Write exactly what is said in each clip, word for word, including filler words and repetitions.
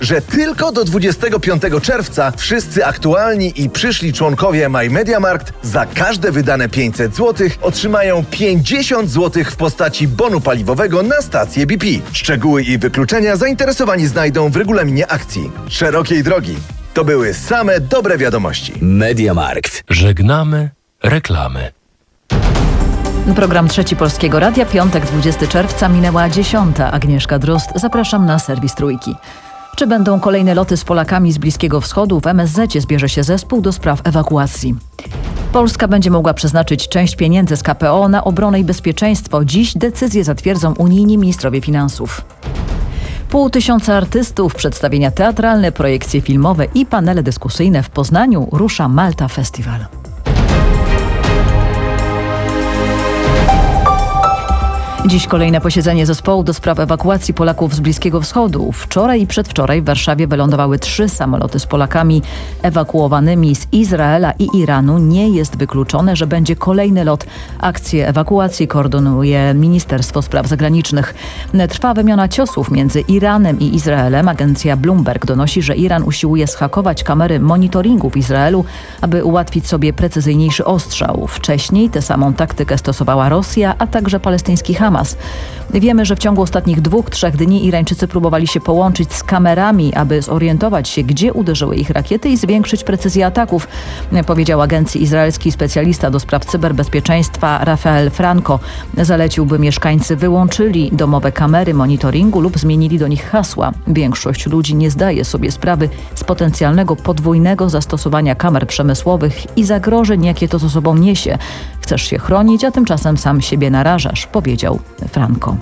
że tylko do dwudziestego piątego czerwca wszyscy aktualni i przyszli członkowie MyMediaMarkt za każde wydane pięćset złotych otrzymają pięćdziesiąt złotych w postaci bonu paliwowego na stację B P. Szczegóły i wykluczenia zainteresowani znajdą w regulaminie akcji. Szerokiej drogi. To były same dobre wiadomości. MediaMarkt. Żegnamy reklamy. Program Trzeci Polskiego Radia, piątek, dwudziestego czerwca, minęła dziesiąta. Agnieszka Drozd, zapraszam na serwis Trójki. Czy będą kolejne loty z Polakami z Bliskiego Wschodu? W M S Z zbierze się zespół do spraw ewakuacji. Polska będzie mogła przeznaczyć część pieniędzy z K P O na obronę i bezpieczeństwo. Dziś decyzję zatwierdzą unijni ministrowie finansów. Pół tysiąca artystów, przedstawienia teatralne, projekcje filmowe i panele dyskusyjne w Poznaniu rusza Malta Festival. Dziś kolejne posiedzenie zespołu do spraw ewakuacji Polaków z Bliskiego Wschodu. Wczoraj i przedwczoraj w Warszawie wylądowały trzy samoloty z Polakami ewakuowanymi z Izraela i Iranu. Nie jest wykluczone, że będzie kolejny lot. Akcję ewakuacji koordynuje Ministerstwo Spraw Zagranicznych. Trwa wymiana ciosów między Iranem i Izraelem. Agencja Bloomberg donosi, że Iran usiłuje zhakować kamery monitoringu w Izraelu, aby ułatwić sobie precyzyjniejszy ostrzał. Wcześniej tę samą taktykę stosowała Rosja, a także palestyński Hamas. Wiemy, że w ciągu ostatnich dwóch, trzech dni Irańczycy próbowali się połączyć z kamerami, aby zorientować się, gdzie uderzyły ich rakiety i zwiększyć precyzję ataków, powiedział agencji izraelski specjalista do spraw cyberbezpieczeństwa Rafael Franco. Zalecił, by mieszkańcy wyłączyli domowe kamery monitoringu lub zmienili do nich hasła. Większość ludzi nie zdaje sobie sprawy z potencjalnego podwójnego zastosowania kamer przemysłowych i zagrożeń, jakie to ze sobą niesie. Chcesz się chronić, a tymczasem sam siebie narażasz, powiedział Franco.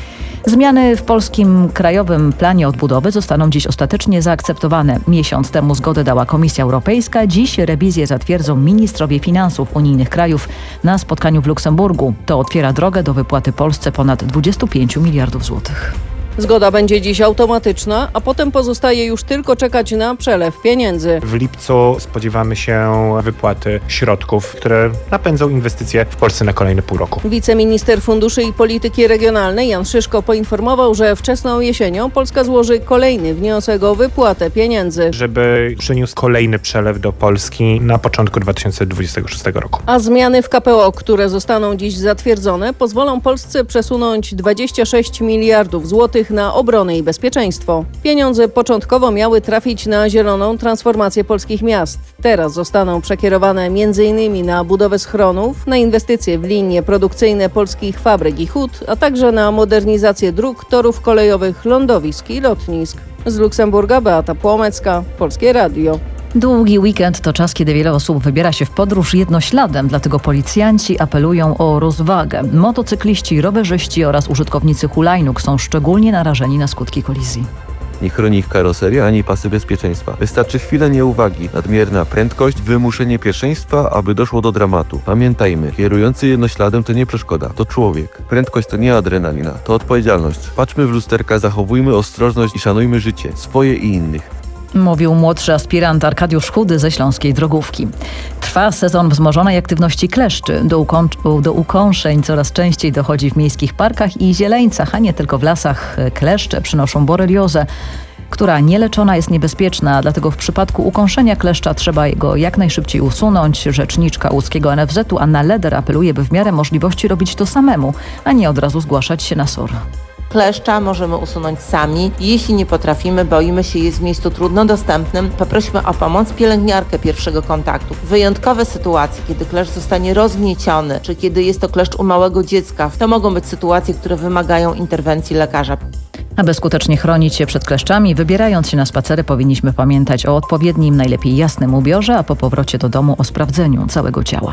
Zmiany w polskim Krajowym Planie Odbudowy zostaną dziś ostatecznie zaakceptowane. Miesiąc temu zgodę dała Komisja Europejska. Dziś rewizję zatwierdzą ministrowie finansów unijnych krajów na spotkaniu w Luksemburgu. To otwiera drogę do wypłaty Polsce ponad dwudziestu pięciu miliardów złotych. Zgoda będzie dziś automatyczna, a potem pozostaje już tylko czekać na przelew pieniędzy. W lipcu spodziewamy się wypłaty środków, które napędzą inwestycje w Polsce na kolejne pół roku. Wiceminister Funduszy i Polityki Regionalnej Jan Szyszko poinformował, że wczesną jesienią Polska złoży kolejny wniosek o wypłatę pieniędzy. Żeby przyniósł kolejny przelew do Polski na początku dwa tysiące dwudziestego szóstego roku. A zmiany w K P O, które zostaną dziś zatwierdzone, pozwolą Polsce przesunąć dwadzieścia sześć miliardów złotych na obronę i bezpieczeństwo. Pieniądze początkowo miały trafić na zieloną transformację polskich miast. Teraz zostaną przekierowane m in na budowę schronów, na inwestycje w linie produkcyjne polskich fabryk i hut, a także na modernizację dróg, torów kolejowych, lądowisk i lotnisk. Z Luksemburga Beata Płomecka, Polskie Radio. Długi weekend to czas, kiedy wiele osób wybiera się w podróż jednośladem, dlatego policjanci apelują o rozwagę. Motocykliści, rowerzyści oraz użytkownicy hulajnóg są szczególnie narażeni na skutki kolizji. Nie chroni ich karoseria ani pasy bezpieczeństwa. Wystarczy chwilę nieuwagi, nadmierna prędkość, wymuszenie pierwszeństwa, aby doszło do dramatu. Pamiętajmy, kierujący jednośladem to nie przeszkoda, to człowiek. Prędkość to nie adrenalina, to odpowiedzialność. Patrzmy w lusterka, zachowujmy ostrożność i szanujmy życie, swoje i innych. Mówił młodszy aspirant Arkadiusz Chudy ze Śląskiej Drogówki. Trwa sezon wzmożonej aktywności kleszczy. Do, ukącz- do ukąszeń coraz częściej dochodzi w miejskich parkach i zieleńcach, a nie tylko w lasach. Kleszcze przynoszą boreliozę, która nieleczona jest niebezpieczna, dlatego w przypadku ukąszenia kleszcza trzeba go jak najszybciej usunąć. Rzeczniczka łódzkiego N F Z u Anna Leder apeluje, by w miarę możliwości robić to samemu, a nie od razu zgłaszać się na S O R. Kleszcza możemy usunąć sami. Jeśli nie potrafimy, boimy się, jest w miejscu trudno dostępnym, poprośmy o pomoc pielęgniarkę pierwszego kontaktu. Wyjątkowe sytuacje, kiedy kleszcz zostanie rozgnieciony, czy kiedy jest to kleszcz u małego dziecka, to mogą być sytuacje, które wymagają interwencji lekarza. Aby skutecznie chronić się przed kleszczami, wybierając się na spacery, powinniśmy pamiętać o odpowiednim, najlepiej jasnym ubiorze, a po powrocie do domu o sprawdzeniu całego ciała.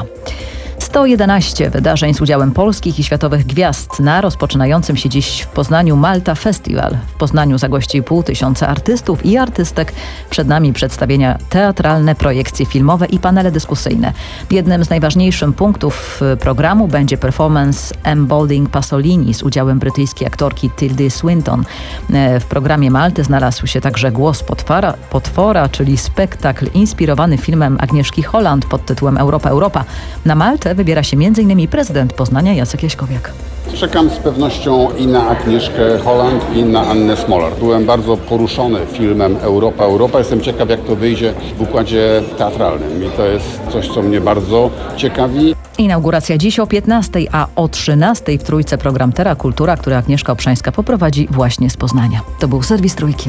sto jedenaście wydarzeń z udziałem polskich i światowych gwiazd na rozpoczynającym się dziś w Poznaniu Malta Festival. W Poznaniu zagości pół tysiąca artystów i artystek. Przed nami przedstawienia teatralne, projekcje filmowe i panele dyskusyjne. Jednym z najważniejszych punktów programu będzie performance Embalming Pasolini z udziałem brytyjskiej aktorki Tildy Swinton. W programie Malty znalazł się także Głos potwora, potwora czyli spektakl inspirowany filmem Agnieszki Holland pod tytułem Europa, Europa. Na Maltę te wybiera się między innymi prezydent Poznania Jacek Jaśkowiak. Czekam z pewnością i na Agnieszkę Holland, i na Annę Smolar. Byłem bardzo poruszony filmem Europa, Europa. Jestem ciekaw, jak to wyjdzie w układzie teatralnym. I to jest coś, co mnie bardzo ciekawi. Inauguracja dziś o piętnastej, a o trzynastej w Trójce program Terra Kultura, który Agnieszka Obszańska poprowadzi właśnie z Poznania. To był serwis Trójki.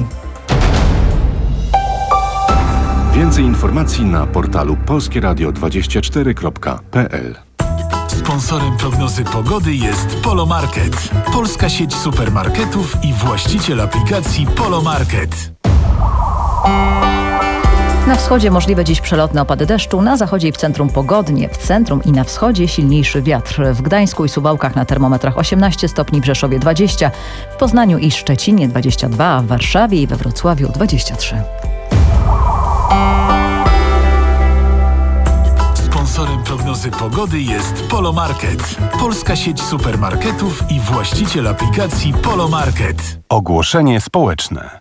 Więcej informacji na portalu polskie radio dwadzieścia cztery kropka p l. Sponsorem prognozy pogody jest Polomarket, polska sieć supermarketów i właściciel aplikacji Polomarket. Na wschodzie możliwe dziś przelotne opady deszczu, na zachodzie i w centrum pogodnie, w centrum i na wschodzie silniejszy wiatr. W Gdańsku i Suwałkach na termometrach osiemnaście stopni, w Rzeszowie dwadzieścia, w Poznaniu i Szczecinie dwadzieścia dwa, a w Warszawie i we Wrocławiu dwadzieścia trzy. Sponsorem prognozy pogody jest Polomarket, polska sieć supermarketów i właściciel aplikacji Polomarket. Ogłoszenie społeczne.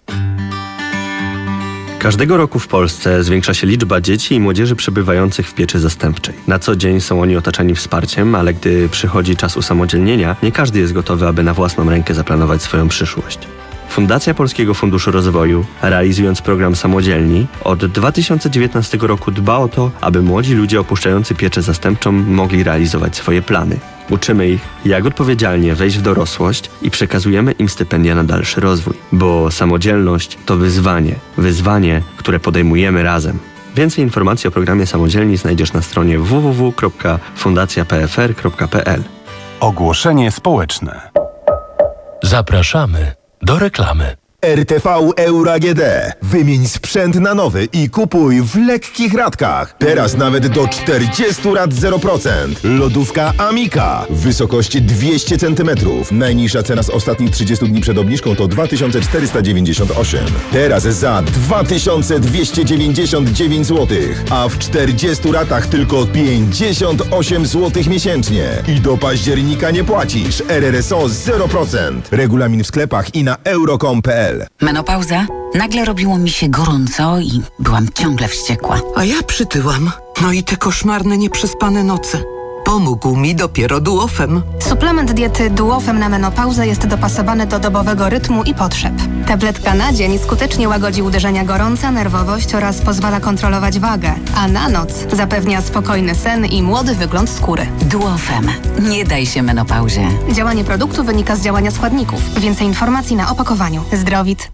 Każdego roku w Polsce zwiększa się liczba dzieci i młodzieży przebywających w pieczy zastępczej. Na co dzień są oni otaczani wsparciem, ale gdy przychodzi czas usamodzielnienia, nie każdy jest gotowy, aby na własną rękę zaplanować swoją przyszłość. Fundacja Polskiego Funduszu Rozwoju, realizując program Samodzielni, od dwa tysiące dziewiętnastego roku dba o to, aby młodzi ludzie opuszczający pieczę zastępczą mogli realizować swoje plany. Uczymy ich, jak odpowiedzialnie wejść w dorosłość i przekazujemy im stypendia na dalszy rozwój. Bo samodzielność to wyzwanie. Wyzwanie, które podejmujemy razem. Więcej informacji o programie Samodzielni znajdziesz na stronie w w w kropka fundacja p f r kropka p l. Ogłoszenie społeczne. Zapraszamy do reklamy. R T V Euro A G D. Wymień sprzęt na nowy i kupuj w lekkich ratkach. Teraz nawet do czterdziestu rat zero procent. Lodówka Amika w wysokości dwieście centymetrów. Najniższa cena z ostatnich trzydziestu dni przed obniżką to dwa tysiące czterysta dziewięćdziesiąt osiem. Teraz za dwa tysiące dwieście dziewięćdziesiąt dziewięć złotych, a w czterdziestu ratach tylko pięćdziesiąt osiem złotych miesięcznie. I do października nie płacisz. R R S O zero procent. Regulamin w sklepach i na euro kropka com kropka p l. Menopauza? Nagle robiło mi się gorąco i byłam ciągle wściekła. A ja przytyłam. No i te koszmarne, nieprzespane noce. Pomógł mi dopiero Duofem. Suplement diety Duofem na menopauzę jest dopasowany do dobowego rytmu i potrzeb. Tabletka na dzień skutecznie łagodzi uderzenia gorąca, nerwowość oraz pozwala kontrolować wagę, a na noc zapewnia spokojny sen i młody wygląd skóry. Duofem. Nie daj się menopauzie. Działanie produktu wynika z działania składników. Więcej informacji na opakowaniu. Zdrowit.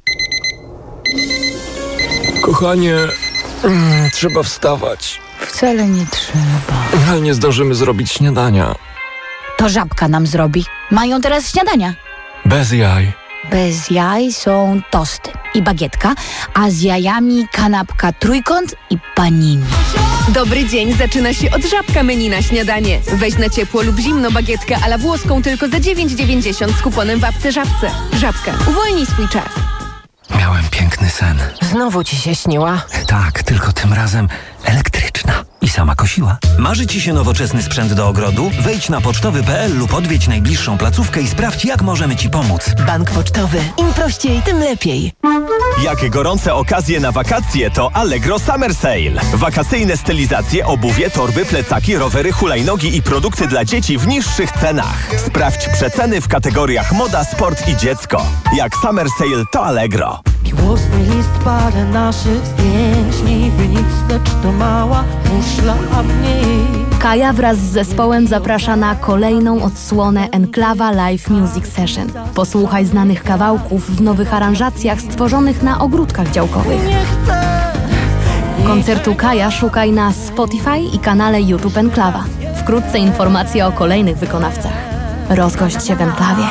Kochanie, mm, trzeba wstawać. Wcale nie trzeba. Ale nie zdążymy zrobić śniadania. To Żabka nam zrobi. Mają teraz śniadania. Bez jaj. Bez jaj są tosty i bagietka, a z jajami kanapka trójkąt i panini. Dobry dzień zaczyna się od Żabka menu na śniadanie. Weź na ciepło lub zimno bagietkę a la włoską tylko za dziewięć dziewięćdziesiąt z kuponem w apce Żabce. Żabka. Uwolnij swój czas. Miałem piękny sen. Znowu ci się śniła? Tak, tylko tym razem elektryczna. I sama kosiła. Marzy ci się nowoczesny sprzęt do ogrodu? Wejdź na pocztowy kropka p l lub odwiedź najbliższą placówkę i sprawdź, jak możemy ci pomóc. Bank Pocztowy. Im prościej, tym lepiej. Jakie gorące okazje na wakacje to Allegro Summer Sale. Wakacyjne stylizacje, obuwie, torby, plecaki, rowery, hulajnogi i produkty dla dzieci w niższych cenach. Sprawdź przeceny w kategoriach moda, sport i dziecko. Jak Summer Sale to Allegro. Miłosny list parę naszych zdjęć, niby nic, lecz to mała muszla, a w niej... Kaja wraz z zespołem zaprasza na kolejną odsłonę Enklawa Live Music Session. Posłuchaj znanych kawałków w nowych aranżacjach stworzonych na ogródkach działkowych. Koncertu Kaja szukaj na Spotify i kanale YouTube Enklawa. Wkrótce informacje o kolejnych wykonawcach. Rozgość się w Enklawie.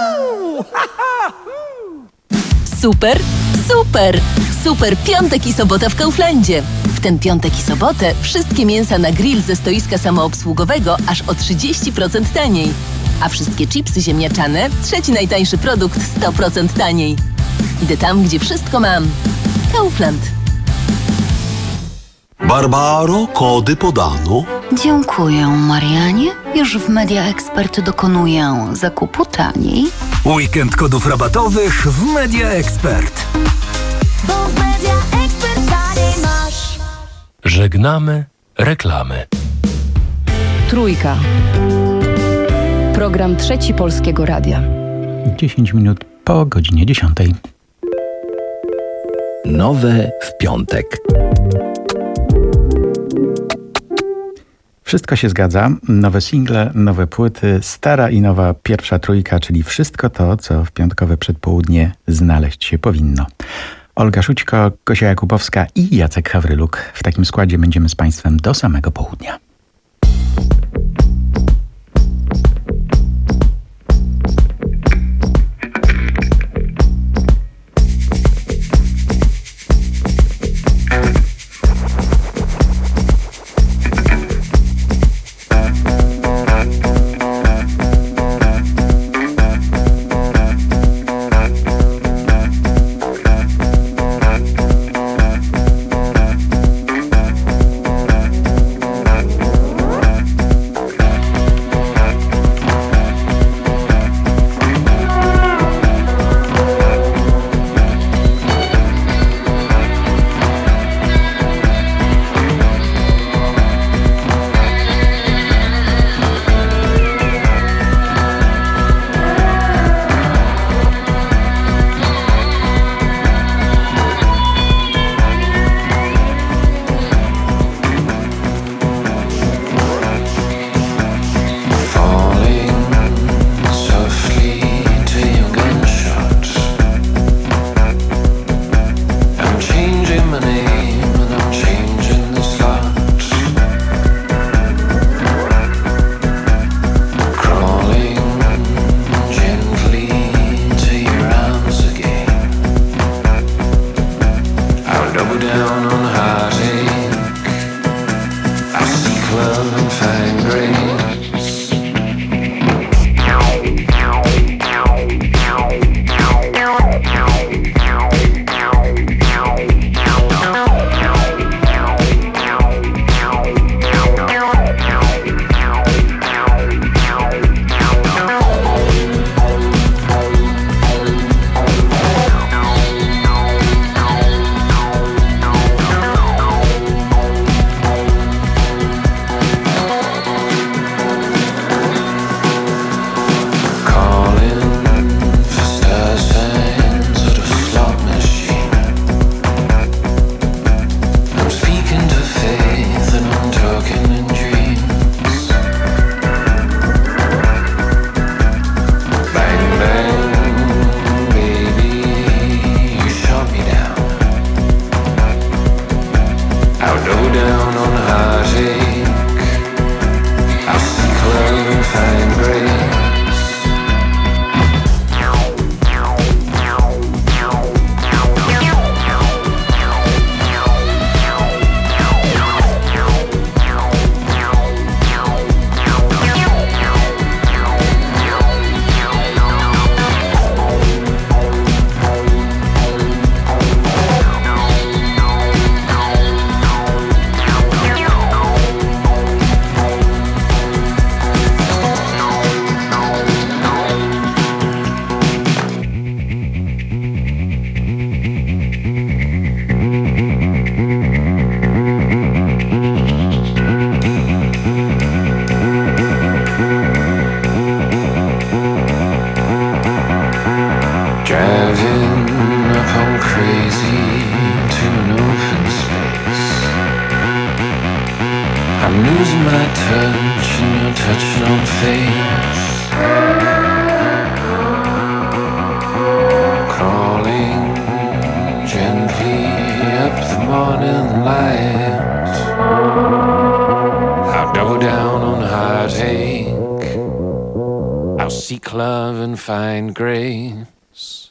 Super, super, super piątek i sobota w Kauflandzie. W ten piątek i sobotę wszystkie mięsa na grill ze stoiska samoobsługowego aż o trzydzieści procent taniej. A wszystkie chipsy ziemniaczane, trzeci najtańszy produkt, sto procent taniej. Idę tam, gdzie wszystko mam. Kaufland. Barbaro, kody podano. Dziękuję, Marianie. Już w Media Expert dokonuję zakupu taniej. Weekend kodów rabatowych w Media Expert. Bo w Media Expert taniej masz. Żegnamy reklamy. Trójka. Program Trzeci Polskiego Radia. dziesięć minut po godzinie dziesiątej. Nowe w piątek. Wszystko się zgadza. Nowe single, nowe płyty, stara i nowa pierwsza trójka, czyli wszystko to, co w piątkowe przedpołudnie znaleźć się powinno. Olga Szućko, Gosia Jakubowska i Jacek Hawryluk. W takim składzie będziemy z Państwem do samego południa. Find grace.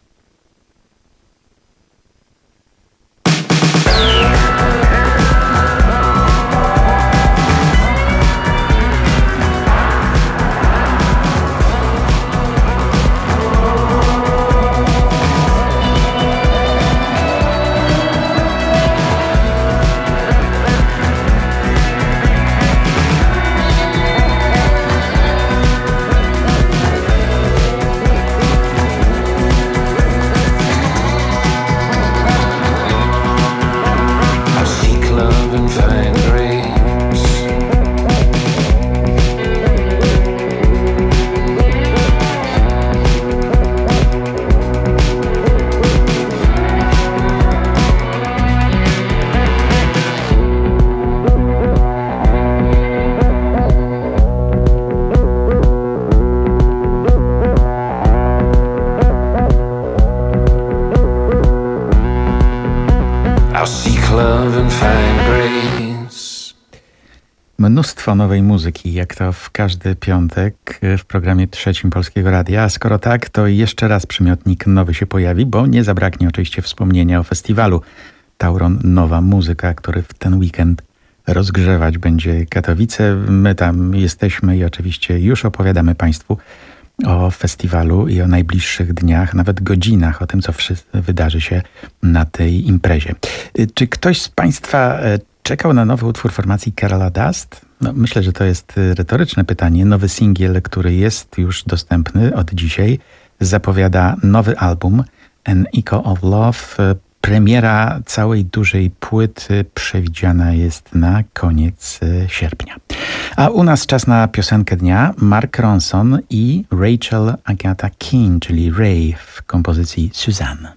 I'll seek love and find grace. Mnóstwo nowej muzyki, jak to w każdy piątek w programie trzecim Polskiego Radia. A skoro tak, to jeszcze raz przymiotnik nowy się pojawi, bo nie zabraknie oczywiście wspomnienia o festiwalu Tauron Nowa Muzyka, który w ten weekend rozgrzewać będzie Katowice. My tam jesteśmy i oczywiście już opowiadamy Państwu o festiwalu i o najbliższych dniach, nawet godzinach, o tym, co wydarzy się na tej imprezie. Czy ktoś z Państwa czekał na nowy utwór formacji Kerala Dust? No, myślę, że to jest retoryczne pytanie. Nowy singiel, który jest już dostępny od dzisiaj, zapowiada nowy album An Echo of Love. Premiera całej dużej płyty przewidziana jest na koniec sierpnia. A u nas czas na piosenkę dnia. Mark Ronson i Rachel Agatha King, czyli Ray w kompozycji Suzanne.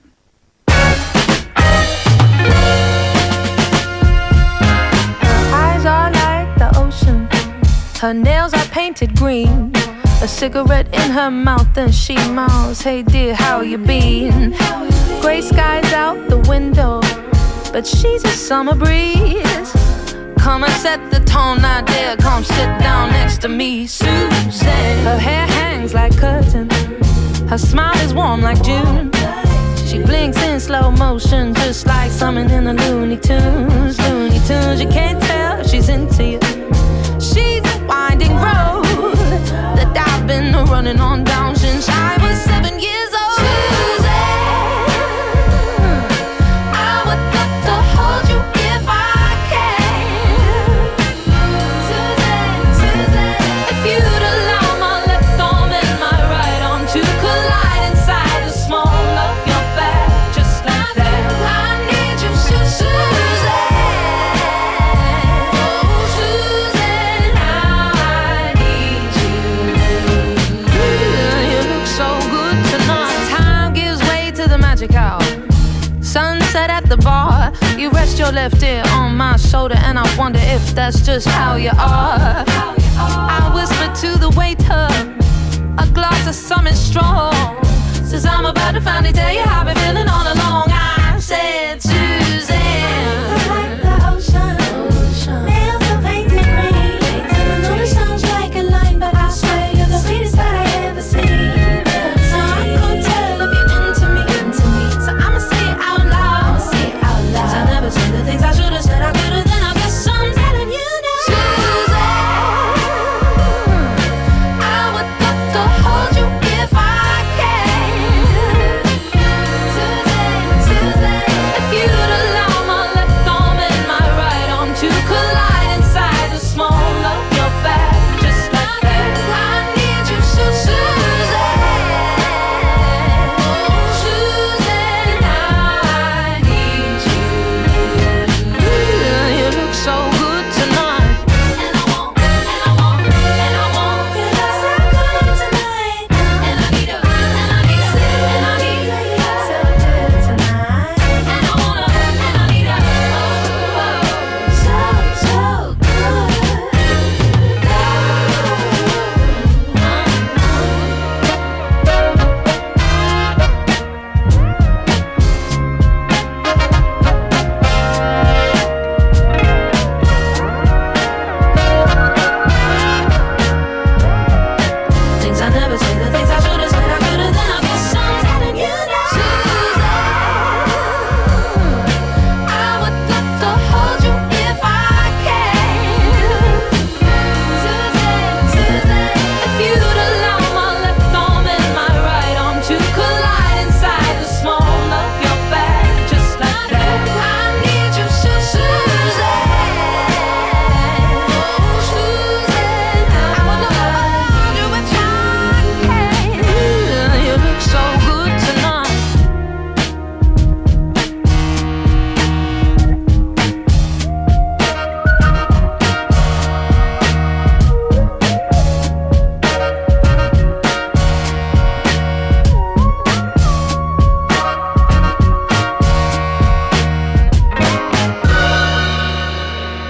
Eyes are like the ocean. Her nails are painted green. A cigarette in her mouth and she mouths, hey dear, how you been? Gray skies out the window, but she's a summer breeze. Come and set the tone, now dear, come sit down next to me, Susan. Her hair hangs like curtains, her smile is warm like June. She blinks in slow motion, just like something in the Looney Tunes, Looney Tunes. You can't tell she's into you. She's a winding road that I've been running on down since I was seven years old. Suzanne, I would love to hold you if I can. Suzanne, Suzanne, if you'd allow my left arm and my right arm to collide inside the small of your back, just like that. I need you, Suzanne. Sunset at the bar, you rest your left ear on my shoulder, and I wonder if that's just how you are. I whisper to the waiter, a glass of something strong, says I'm about to finally tell you how I've been feeling all along. I said, Suzanne, like the ocean, nails are painted green, and I know this sounds like a line, but I swear you're the sweetest that I ever seen. So I could tell if you're into me, into me. So I'ma say it out loud, say it out loud. 'Cause I never said the things I should've said. I could've, then I guess I'm telling you now. Suzanne, I would love to hold you if I can. Suzanne, Suzanne, if you'd allow my left arm and my right arm to collide inside the small of your back, just like that. I need you, so Suzanne, Suzanne, I need you.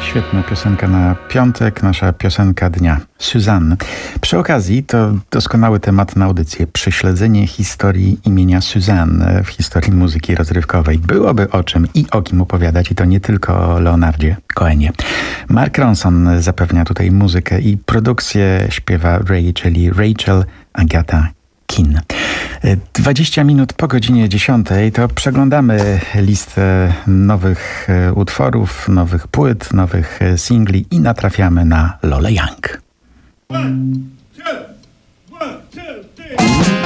Świetna piosenka na piątek, nasza piosenka dnia. Suzanne. Przy okazji to doskonały temat na audycję. Prześledzenie historii imienia Suzanne w historii muzyki rozrywkowej. Byłoby o czym i o kim opowiadać, i to nie tylko o Leonardzie Cohenie. Mark Ronson zapewnia tutaj muzykę i produkcję, śpiewa Ray, czyli Rachel Agata Kin. dwadzieścia minut po godzinie dziesiątej to przeglądamy listę nowych utworów, nowych płyt, nowych singli i natrafiamy na Lolę Young. One, two, one, two, three.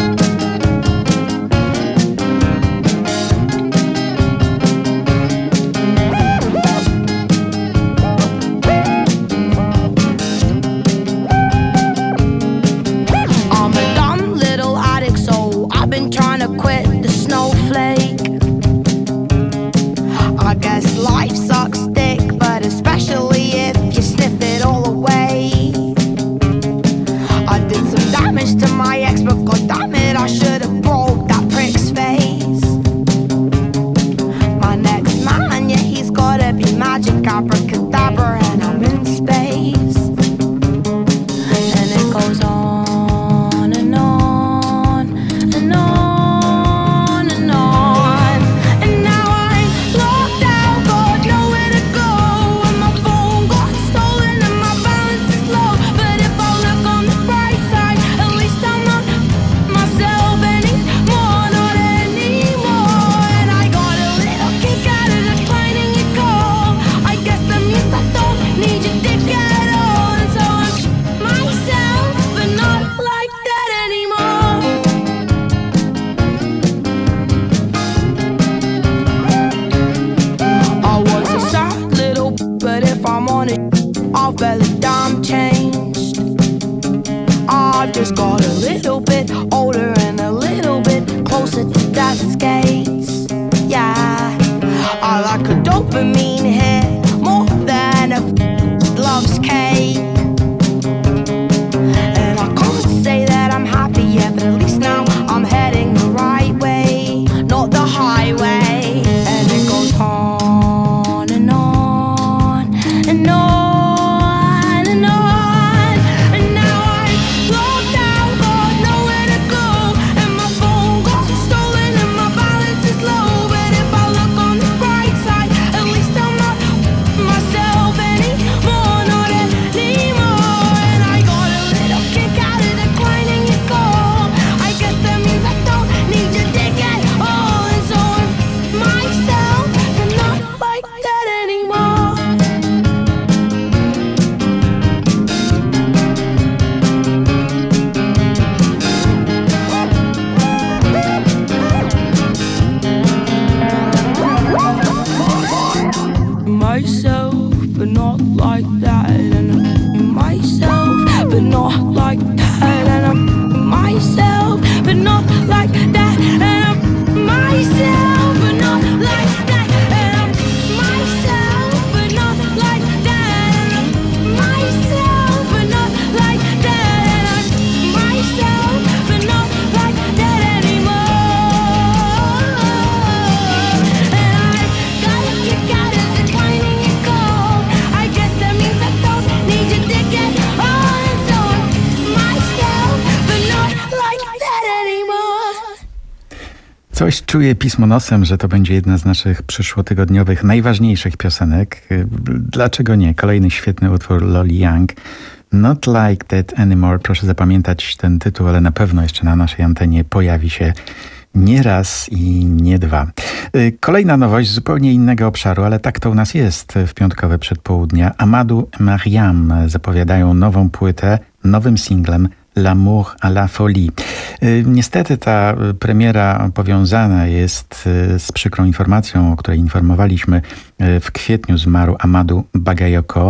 Coś czuję pismo nosem, że to będzie jedna z naszych przyszłotygodniowych najważniejszych piosenek. Dlaczego nie? Kolejny świetny utwór Loli Young. Not Like That Anymore. Proszę zapamiętać ten tytuł, ale na pewno jeszcze na naszej antenie pojawi się nie raz i nie dwa. Kolejna nowość z zupełnie innego obszaru, ale tak to u nas jest w piątkowe przedpołudnia. Amadou Mariam zapowiadają nową płytę, nowym singlem L'amour à la folie. Niestety ta premiera powiązana jest z przykrą informacją, o której informowaliśmy. W kwietniu zmarł Amadou Bagayoko,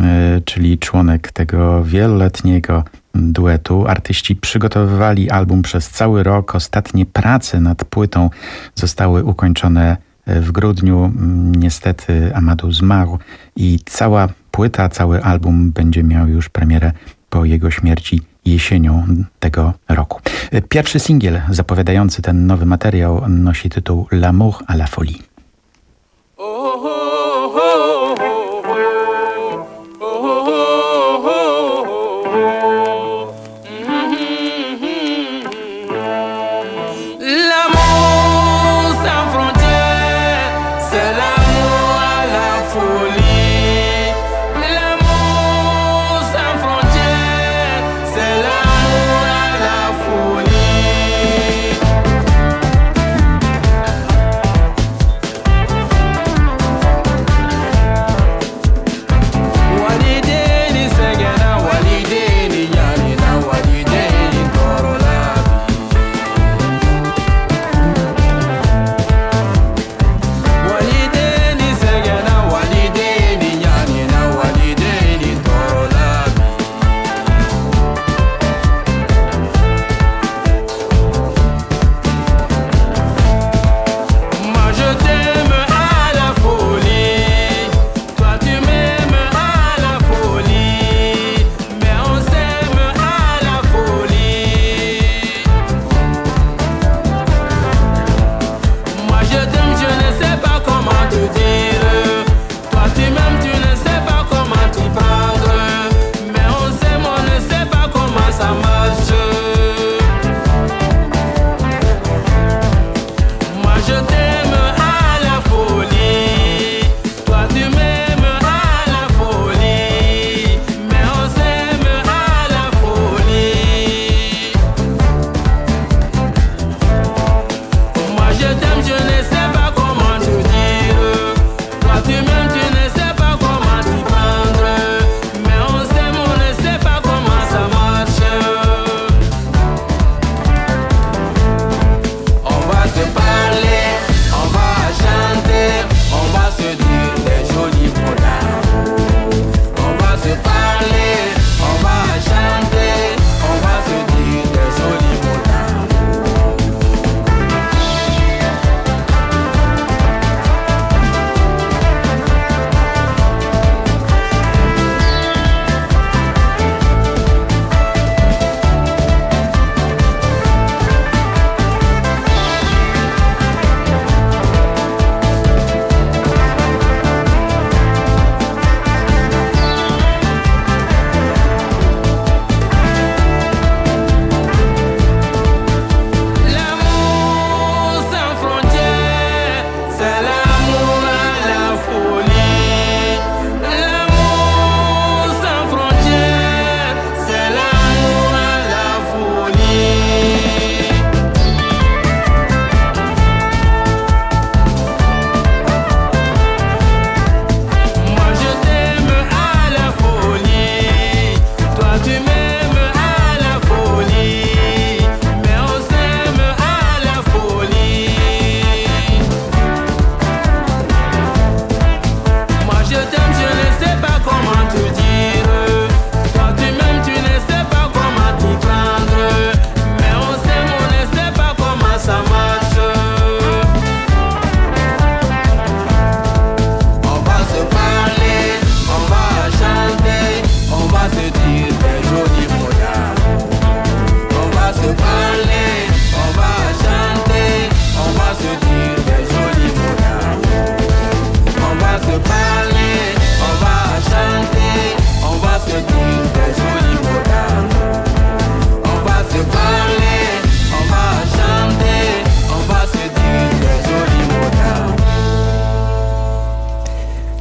czyli członek tego wieloletniego duetu. Artyści przygotowywali album przez cały rok. Ostatnie prace nad płytą zostały ukończone w grudniu. Niestety Amadou zmarł i cała płyta, cały album będzie miał już premierę po jego śmierci jesienią tego roku. Pierwszy singiel zapowiadający ten nowy materiał nosi tytuł L'amour à la folie. Oh, oh, oh, oh, oh.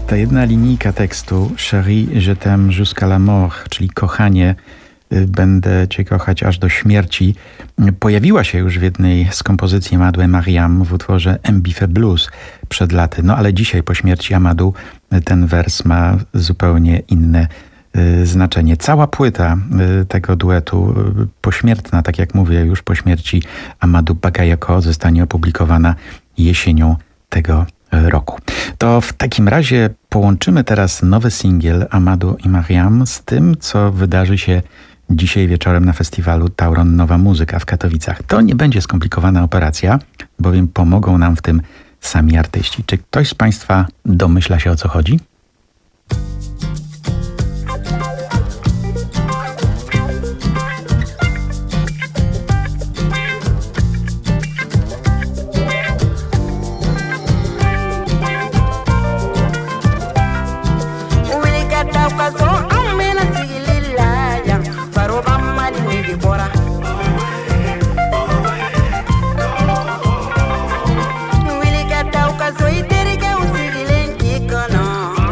Ta jedna linijka tekstu Chérie, je t'aime jusqu'à la mort, czyli kochanie, będę cię kochać aż do śmierci, pojawiła się już w jednej z kompozycji Amadou et Mariam w utworze M'Bife Blues przed laty. No ale dzisiaj po śmierci Amadou ten wers ma zupełnie inne y, znaczenie. Cała płyta y, tego duetu, y, pośmiertna, tak jak mówię, już po śmierci Amadou Bagayoko, zostanie opublikowana jesienią tego roku. To w takim razie połączymy teraz nowy singiel Amadou i Mariam z tym, co wydarzy się dzisiaj wieczorem na festiwalu Tauron Nowa Muzyka w Katowicach. To nie będzie skomplikowana operacja, bowiem pomogą nam w tym sami artyści. Czy ktoś z Państwa domyśla się, o co chodzi? Willy got out, cause we did it, we see the link,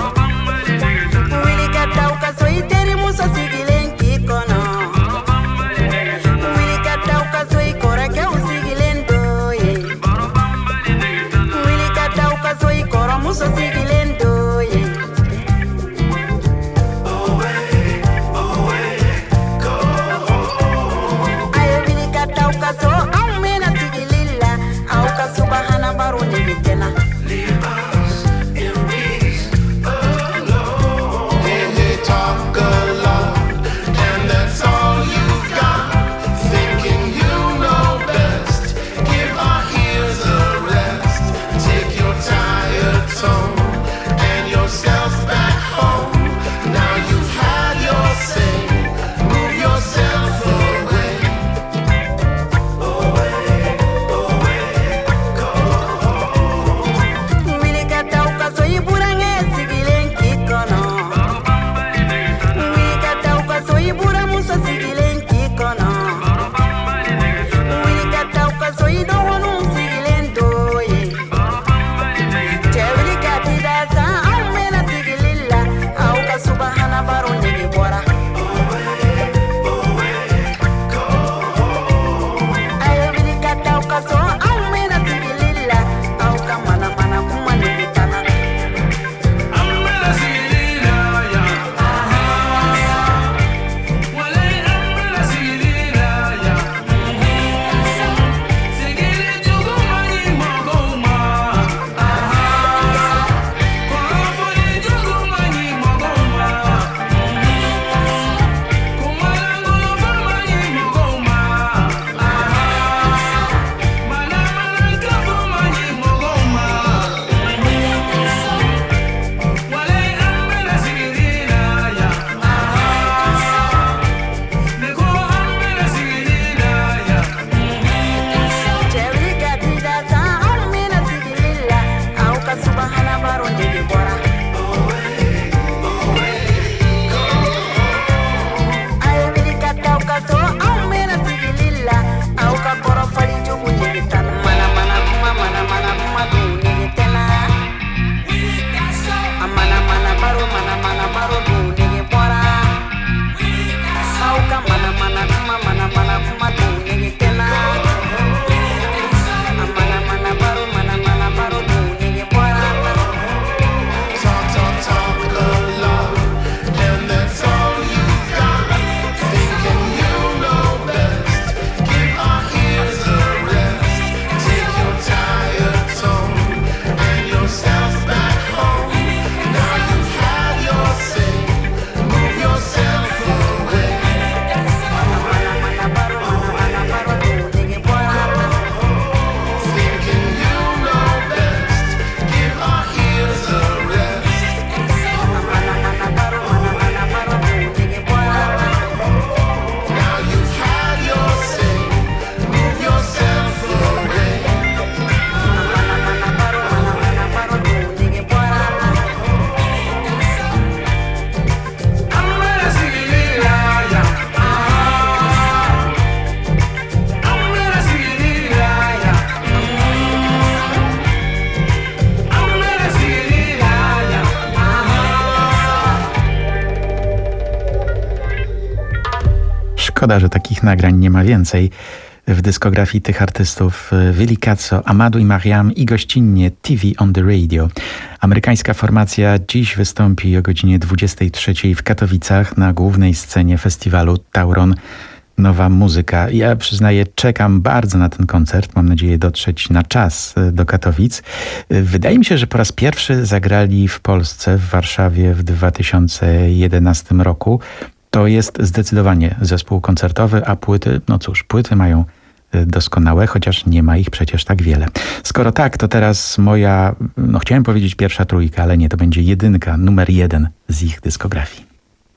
Szkoda, że takich nagrań nie ma więcej w dyskografii tych artystów. Willy Cazzo, Amadou i Mariam i gościnnie T V on the Radio. Amerykańska formacja dziś wystąpi o godzinie dwudziestej trzeciej w Katowicach na głównej scenie festiwalu Tauron Nowa Muzyka. Ja przyznaję, czekam bardzo na ten koncert. Mam nadzieję dotrzeć na czas do Katowic. Wydaje mi się, że po raz pierwszy zagrali w Polsce, w Warszawie w dwa tysiące jedenastym roku. To jest zdecydowanie zespół koncertowy, a płyty, no cóż, płyty mają doskonałe, chociaż nie ma ich przecież tak wiele. Skoro tak, to teraz moja, no chciałem powiedzieć pierwsza trójka, ale nie, to będzie jedynka, numer jeden z ich dyskografii.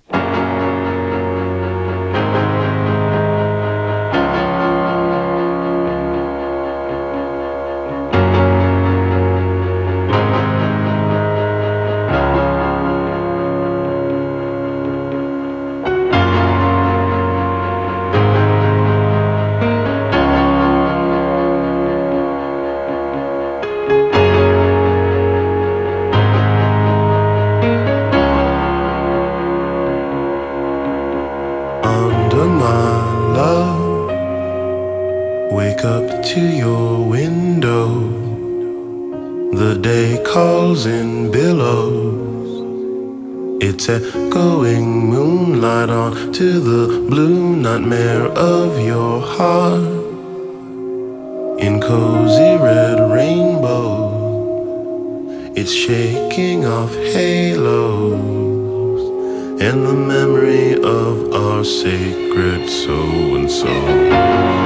It's echoing moonlight on to the blue nightmare of your heart. In cozy red rainbow, it's shaking off halos and the memory of our sacred so-and-so.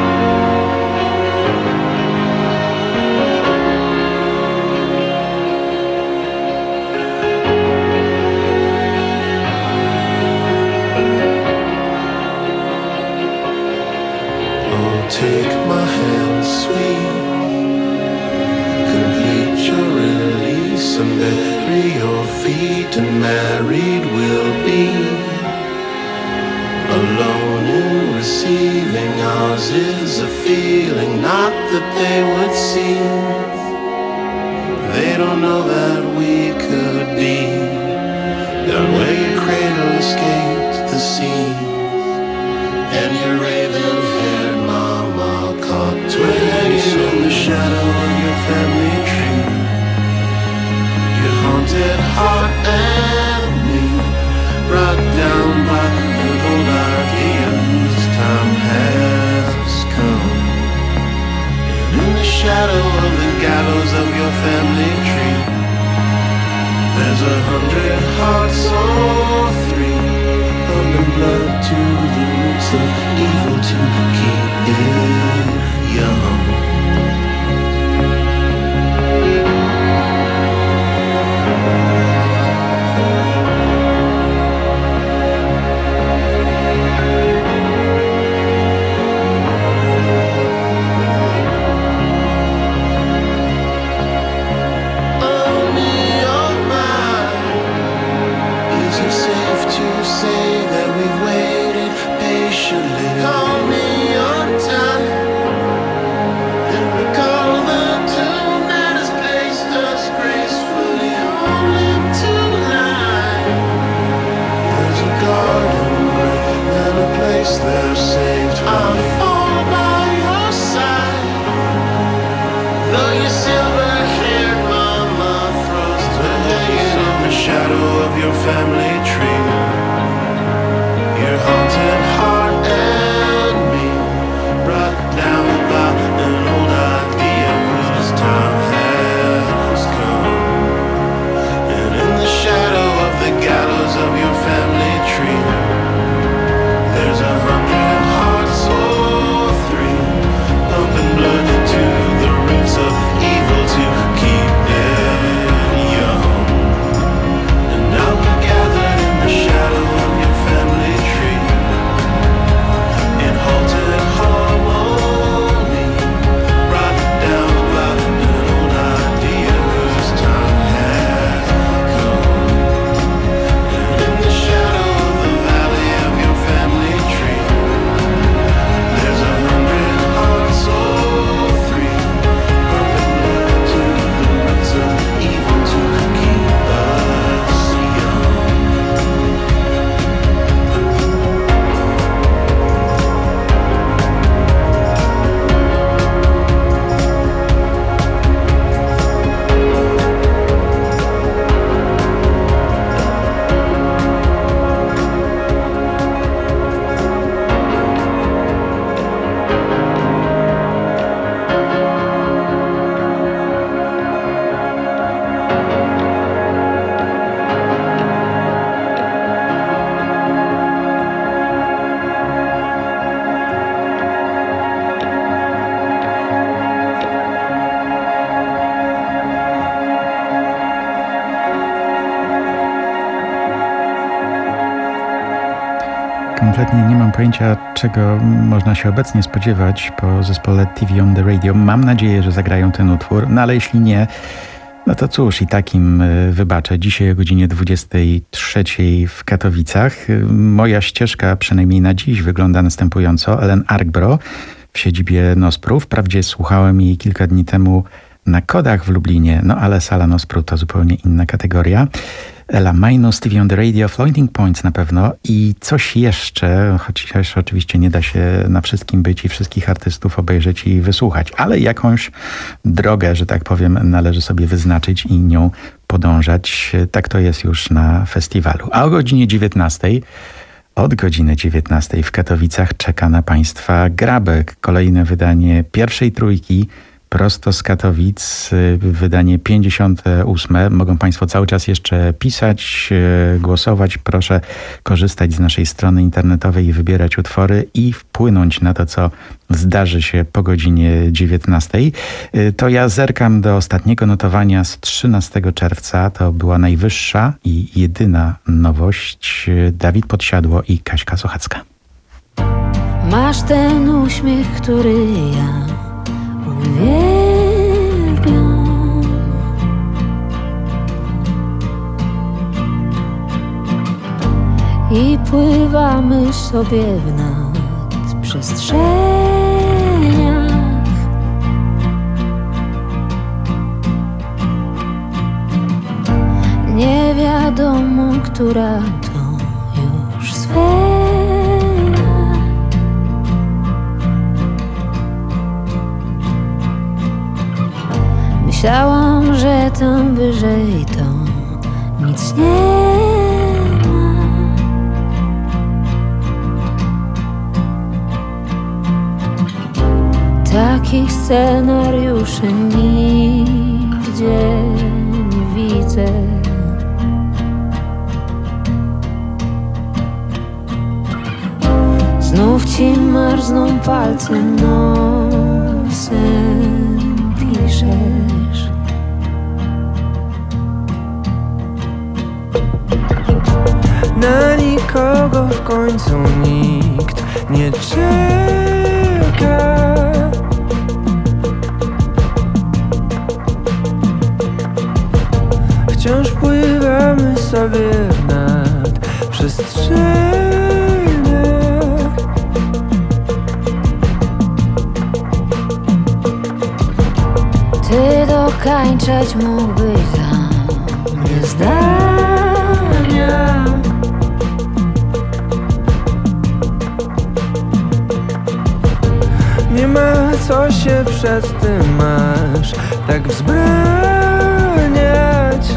Take my hand, sweet, complete your release and bury your feet, and married we'll be. Alone in receiving, ours is a feeling not that they would see. They don't know that we could be down where your cradle escaped the sea, and your raven-haired mama caught twins in the shadow of your family tree. Your haunted heart and me, brought down by the old ideas. Time has come, and in the shadow of the gallows of your family tree, there's a hundred hearts or three, pumping blood to the roots of evil to keep it young. They're saved. I'll fall by your side, though your silver-haired mama thrust her head in the shadow of your family tree. Your haunted heart and me, brought down by an old idea, whose time has come. And in the shadow of the gallows of your family tree, there's a hundred hearts or three, pumping blood to the roots of evil to keep it young. And now we're gathered in the Kompletnie nie mam pojęcia, czego można się obecnie spodziewać po zespole T V on the Radio. Mam nadzieję, że zagrają ten utwór, no ale jeśli nie, no to cóż, i takim wybaczę. Dzisiaj o godzinie dwudziestej trzeciej w Katowicach. Moja ścieżka, przynajmniej na dziś, wygląda następująco. Ellen Arkbro w siedzibie Nospru. Wprawdzie słuchałem jej kilka dni temu na Kodach w Lublinie, no ale sala Nospru to zupełnie inna kategoria. Ela Minus, T V on the Radio, Floating Points na pewno i coś jeszcze, chociaż oczywiście nie da się na wszystkim być i wszystkich artystów obejrzeć i wysłuchać, ale jakąś drogę, że tak powiem, należy sobie wyznaczyć i nią podążać. Tak to jest już na festiwalu. A o godzinie dziewiętnastej, od godziny dziewiętnastej w Katowicach czeka na Państwa Grabek. Kolejne wydanie pierwszej trójki prosto z Katowic, wydanie pięćdziesiąte ósme. Mogą Państwo cały czas jeszcze pisać, głosować. Proszę korzystać z naszej strony internetowej i wybierać utwory i wpłynąć na to, co zdarzy się po godzinie dziewiętnastej. To ja zerkam do ostatniego notowania z trzynastego czerwca. To była najwyższa i jedyna nowość. Dawid Podsiadło i Kaśka Sochacka. Masz ten uśmiech, który ja uwielbiam. I pływamy sobie w nadprzestrzeniach. Nie wiadomo, która to już sfera. Myślałam, że tam wyżej to nic nie ma. Takich scenariuszy nigdzie nie widzę. Znów ci marzną palce, nosem piszesz. Na nikogo w końcu nikt nie czeka. Wciąż pływamy sobie nad przestrzeniach. Ty dokańczać mógłbyś za mnie zdania. Nie ma co się przed tym aż tak wzbraniać.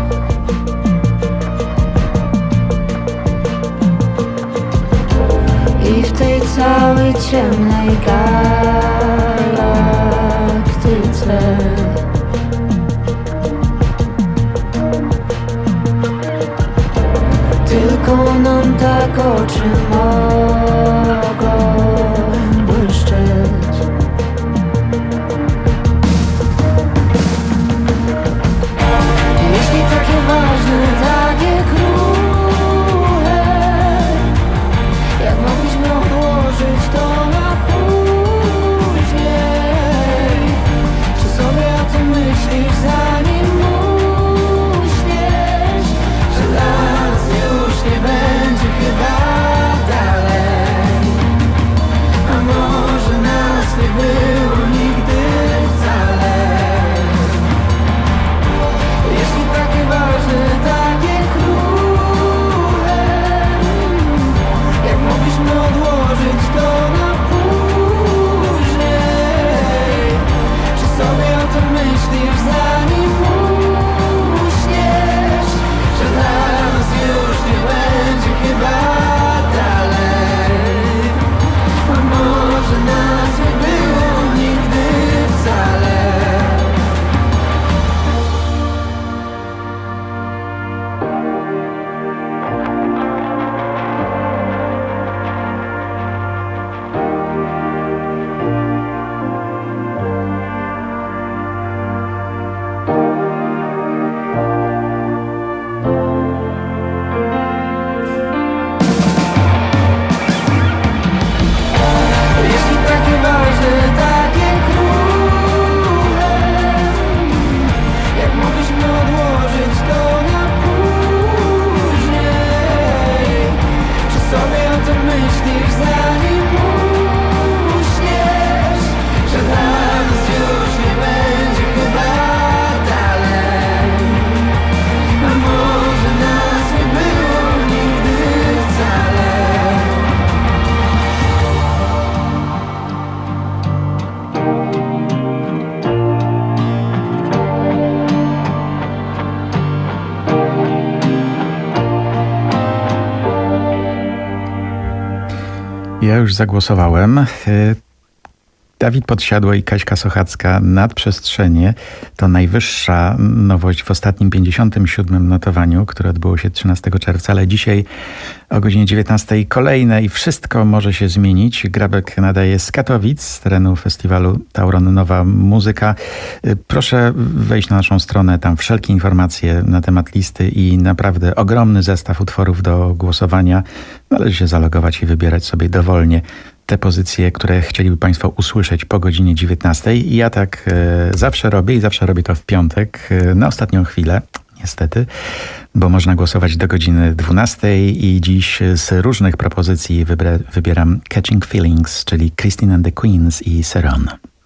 I w tej całej ciemnej galaktyce tylko nam tak oczy mogą błyszczeć. Jeśli takie ważne, takie kruche, jak mogliśmy odłożyć to na później? Czy sobie o tym myślisz, zanim uśniesz, że nas już nie będzie chyba dalej? Ja już zagłosowałem. Dawid Podsiadło i Kaśka Sochacka, Nadprzestrzenie, to najwyższa nowość w ostatnim pięćdziesiątym siódmym notowaniu, które odbyło się trzynastego czerwca, ale dzisiaj o godzinie dziewiętnastej kolejne i wszystko może się zmienić. Grabek nadaje z Katowic, z terenu festiwalu Tauron Nowa Muzyka. Proszę wejść na naszą stronę, tam wszelkie informacje na temat listy i naprawdę ogromny zestaw utworów do głosowania. Należy się zalogować i wybierać sobie dowolnie te pozycje, które chcieliby Państwo usłyszeć po godzinie dziewiętnastej. I ja tak e, zawsze robię i zawsze robię to w piątek, e, na ostatnią chwilę, niestety, bo można głosować do godziny dwunastej i dziś z różnych propozycji wybra- wybieram Catching Feelings, czyli Christine and the Queens i Seron.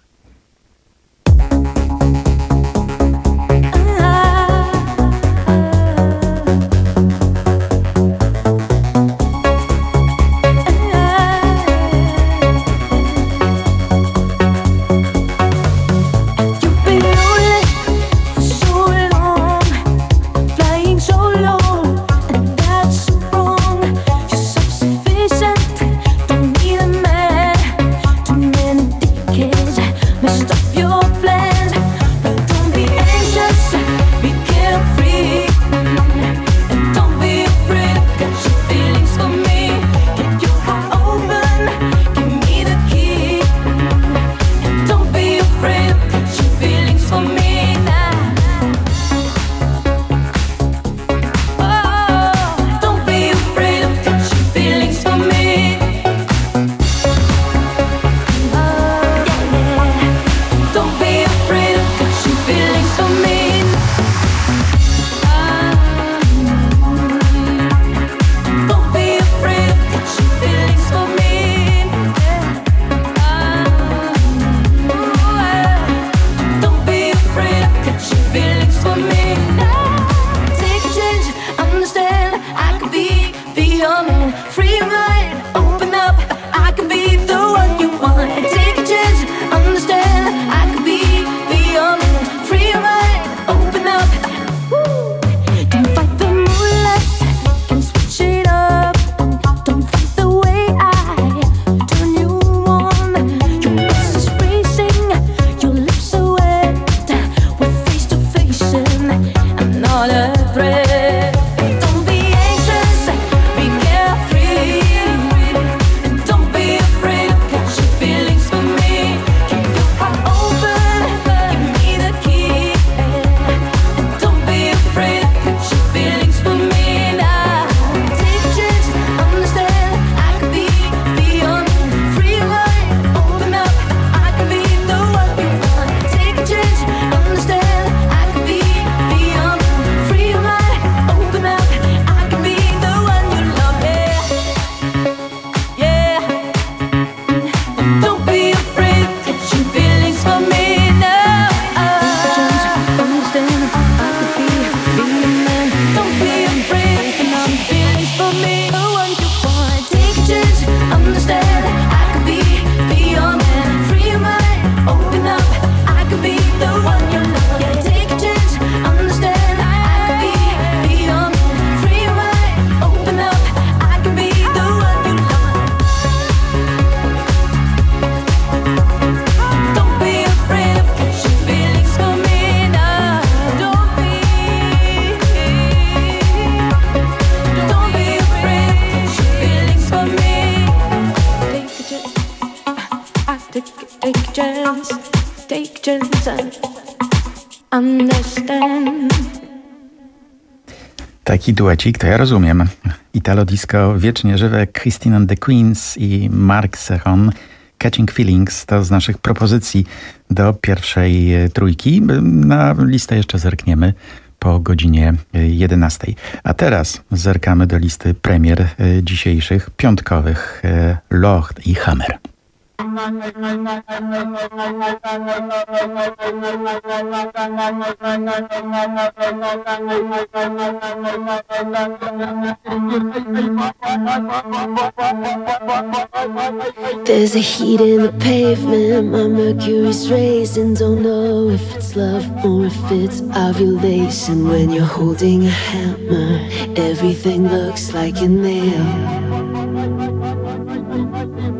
Taki duecik, to ja rozumiem. Italo disco wiecznie żywe, Christine and the Queens i Mark Serron. Catching Feelings to z naszych propozycji do pierwszej trójki. Na listę jeszcze zerkniemy po godzinie jedenastej. A teraz zerkamy do listy premier dzisiejszych, piątkowych, Lord i Hammer. There's a heat in the pavement, my mercury's raising. Don't know if it's love or if it's ovulation. When you're holding a hammer, everything looks like a nail.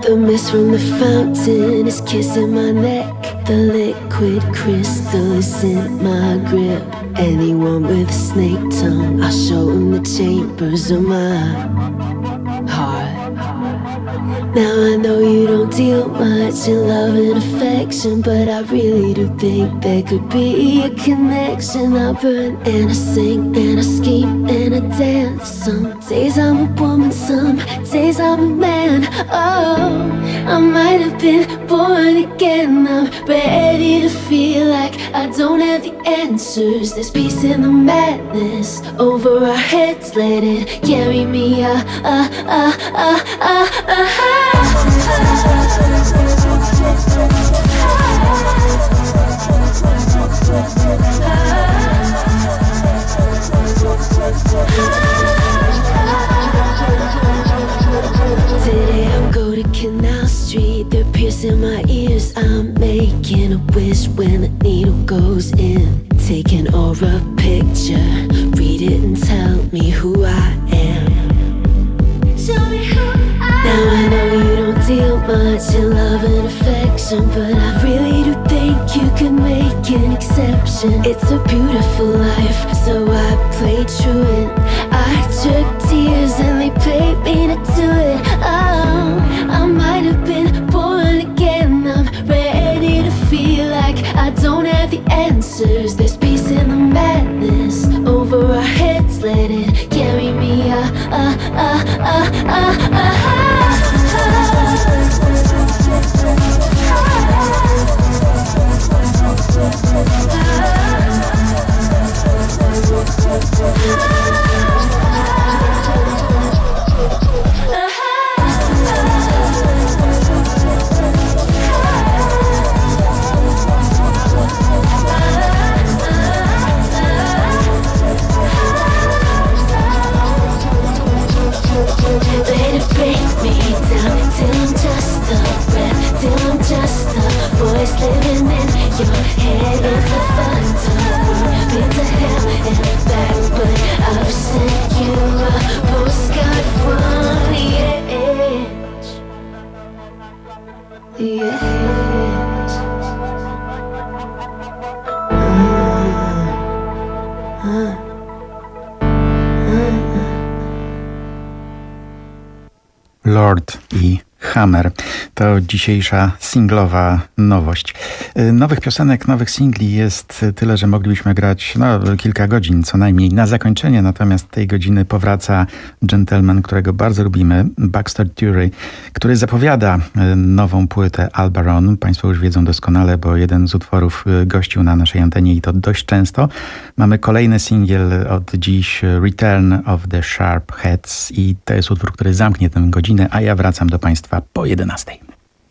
The mist from the fountain is kissing my neck. The liquid crystal is in my grip. Anyone with a snake tongue, I'll show him the chambers of my heart. Now I know you don't deal much in love and affection, but I really do think there could be a connection. I burn and I sing and I scheme and I dance. Some days I'm a woman, some days I'm a man. Oh, I might have been born again. I'm ready to feel like I don't have the answers. There's peace in the madness over our heads. Let it carry me. Ah, ah, ah, ah, ah, ah. Today I'll go to Canal Street. They're piercing my ears. I'm making a wish when the needle goes in. Take an aura picture, read it and tell me who I am. Show me who I am. Now I know you don't deal much in love and affection, but I really do think you can make an exception. It's a beautiful life, so I play truant. I took tears and they paid me to do it. Oh, I might have been born again. I'm ready to feel like I don't have the answers. There's peace in the madness over our heads. Let it carry me. Ah, ah, ah, ah, ah, ah. Let it break me down till I'm just a breath, till I'm just a voice living in your head. It's a fun time, been to hell and back, but I've sent you a postcard from the edge. The edge. Uh, uh. Lord i Hammer to dzisiejsza singlowa nowość. Nowych piosenek, nowych singli jest tyle, że moglibyśmy grać no, kilka godzin co najmniej. Na zakończenie natomiast tej godziny powraca gentleman, którego bardzo lubimy, Baxter Dury, który zapowiada nową płytę Albaron. Państwo już wiedzą doskonale, bo jeden z utworów gościł na naszej antenie i to dość często. Mamy kolejny singiel od dziś, Return of the Sharp Heads, i to jest utwór, który zamknie tę godzinę, a ja wracam do Państwa po jedenastej.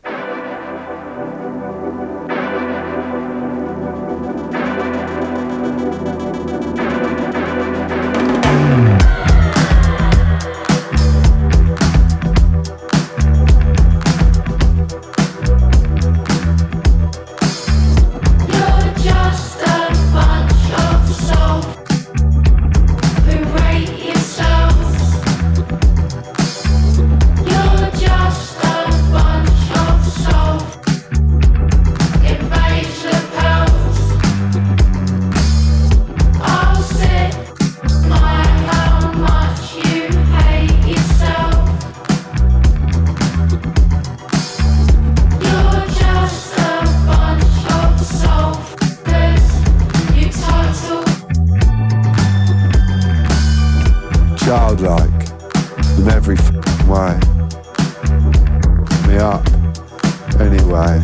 Childlike in every f***ing way. Me up, anyway.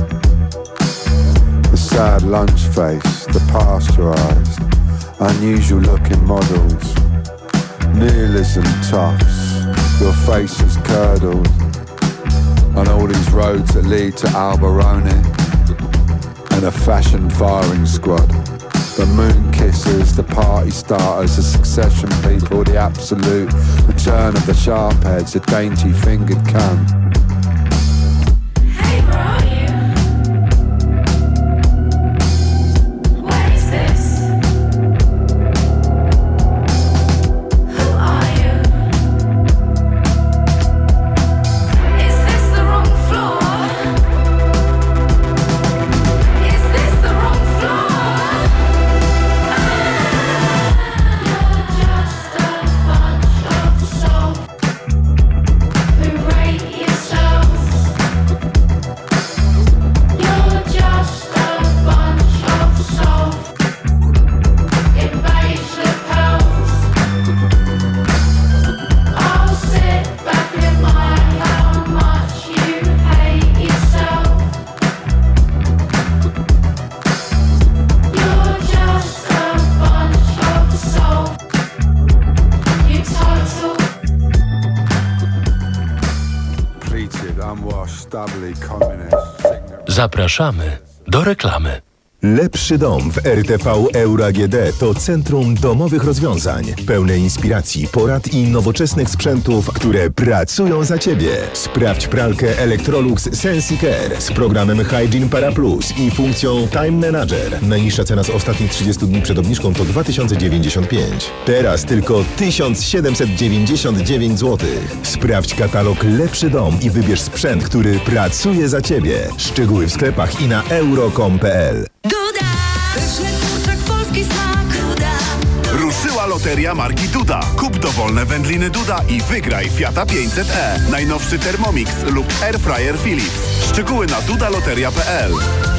The sad lunch face, the pasteurised, unusual looking models. Nihilism toughs, your face is curdled. On all these roads that lead to Alberoni and a fashion firing squad. The moon kissers, the party starters, the succession people, the absolute return of the sharp heads, the dainty fingered cunt. Hey, where are you? Where is this? Who are you? Is this the wrong doubly communist. Zapraszamy do reklamy. Lepszy dom w R T V Euro A G D to centrum domowych rozwiązań, pełne inspiracji, porad i nowoczesnych sprzętów, które pracują za Ciebie. Sprawdź pralkę Electrolux SensiCare z programem Hygiene Para Plus i funkcją Time Manager. Najniższa cena z ostatnich trzydziestu dni przed obniżką to dwa tysiące dziewięćdziesiąt pięć. Teraz tylko tysiąc siedemset dziewięćdziesiąt dziewięć złotych. Sprawdź katalog Lepszy dom i wybierz sprzęt, który pracuje za Ciebie. Szczegóły w sklepach i na euro kropka com kropka p l. Duda! Pyszny kurczak, polski smak. Duda! Ruszyła loteria marki Duda. Kup dowolne wędliny Duda i wygraj Fiata pięćset e. Najnowszy Thermomix lub Airfryer Philips. Szczegóły na dudaloteria kropka p l.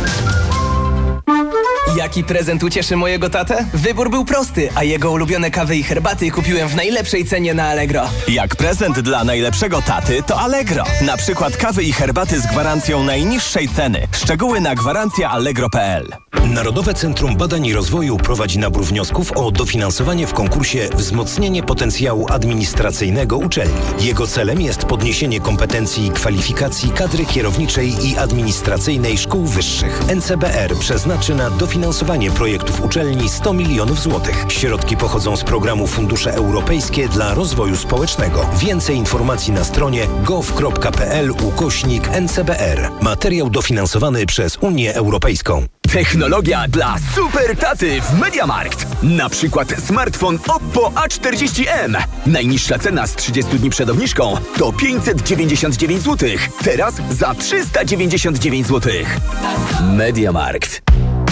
Jaki prezent ucieszy mojego tatę? Wybór był prosty, a jego ulubione kawy i herbaty kupiłem w najlepszej cenie na Allegro. Jak prezent dla najlepszego taty, to Allegro. Na przykład kawy i herbaty z gwarancją najniższej ceny. Szczegóły na gwarancja allegro kropka p l. Narodowe Centrum Badań i Rozwoju prowadzi nabór wniosków o dofinansowanie w konkursie Wzmocnienie potencjału administracyjnego uczelni. Jego celem jest podniesienie kompetencji i kwalifikacji kadry kierowniczej i administracyjnej szkół wyższych. N C B R przeznaczy na dofinansowanie projektów uczelni sto milionów złotych. Środki pochodzą z programu Fundusze Europejskie dla Rozwoju Społecznego. Więcej informacji na stronie gov kropka p l ukośnik N C B R. Materiał dofinansowany przez Unię Europejską. Technologia dla super taty w MediaMarkt. Na przykład smartfon Oppo A czterdzieści M. Najniższa cena z trzydziestu dni przed obniżką to pięćset dziewięćdziesiąt dziewięć złotych. Teraz za trzysta dziewięćdziesiąt dziewięć złotych. MediaMarkt.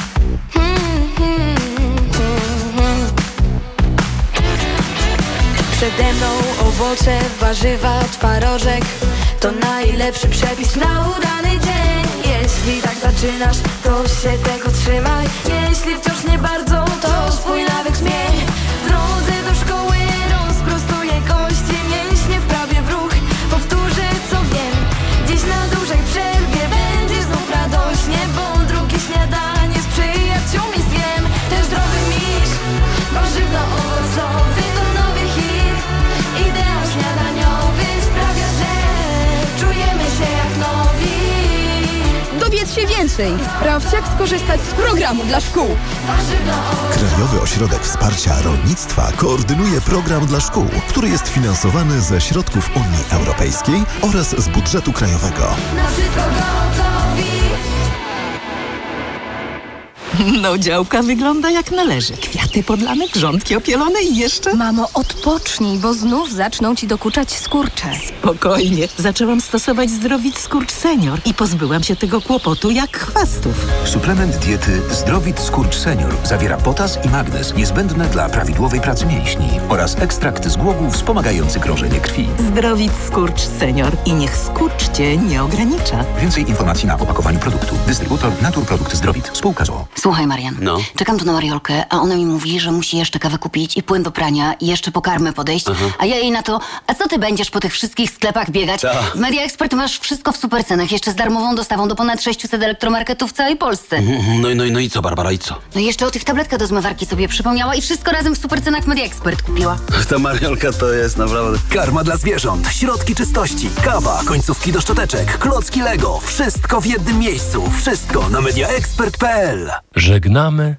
Przede mną owoce, warzywa, twarożek. To najlepszy przepis na udany dzień. Jeśli tak zaczynasz, to się tego trzymaj. Jeśli wciąż nie bardzo, to swój nawyk zmień. W drodze do szkoły rozprostuję kości, mięśnie wprawię w ruch, powtórzę co wiem. Dziś na dużej przerwie będzie znów radośnie, bo drugie śniadanie z przyjaciółmi zjem. Ten zdrowy miks, warzywno-owocowy to nowy hit. Ideał śniadaniowy sprawia, że czujemy się jak nowi. Dowiedz się więcej. Sprawdź, jak skorzystać z programu dla szkół. Krajowy Ośrodek Wsparcia Rolnictwa koordynuje program dla szkół, który jest finansowany ze środków Unii Europejskiej oraz z budżetu krajowego. Na wszystko gotowi. No, działka wygląda jak należy. Kwiaty podlane, grządki opielone i jeszcze... Mamo, odpocznij, bo znów zaczną ci dokuczać skurcze. Spokojnie. Zaczęłam stosować Zdrowit Skurcz Senior i pozbyłam się tego kłopotu jak chwastów. Suplement diety Zdrowit Skurcz Senior zawiera potas i magnez niezbędne dla prawidłowej pracy mięśni oraz ekstrakt z głogów wspomagający krążenie krwi. Zdrowit Skurcz Senior i niech skurcz cię nie ogranicza. Więcej informacji na opakowaniu produktu. Dystrybutor Naturprodukt Zdrowit. Spółka z o o. Słuchaj, Marian, No. czekam tu na Mariolkę, a ona mi mówi, że musi jeszcze kawę kupić i płyn do prania i jeszcze po karmę podejść, Aha. a ja jej na to, a co ty będziesz po tych wszystkich sklepach biegać? Ta. W Media Expert masz wszystko w super cenach, jeszcze z darmową dostawą do ponad sześciuset elektromarketów w całej Polsce. No i, no, i, no i co, Barbara, i co? No i jeszcze o tych tabletkach do zmywarki sobie przypomniała i wszystko razem w super cenach w Media Expert kupiła. Ta Mariolka to jest naprawdę... Karma dla zwierząt, środki czystości, kawa, końcówki do szczoteczek, klocki Lego. Wszystko w jednym miejscu. Wszystko na mediaexpert kropka p l. Żegnamy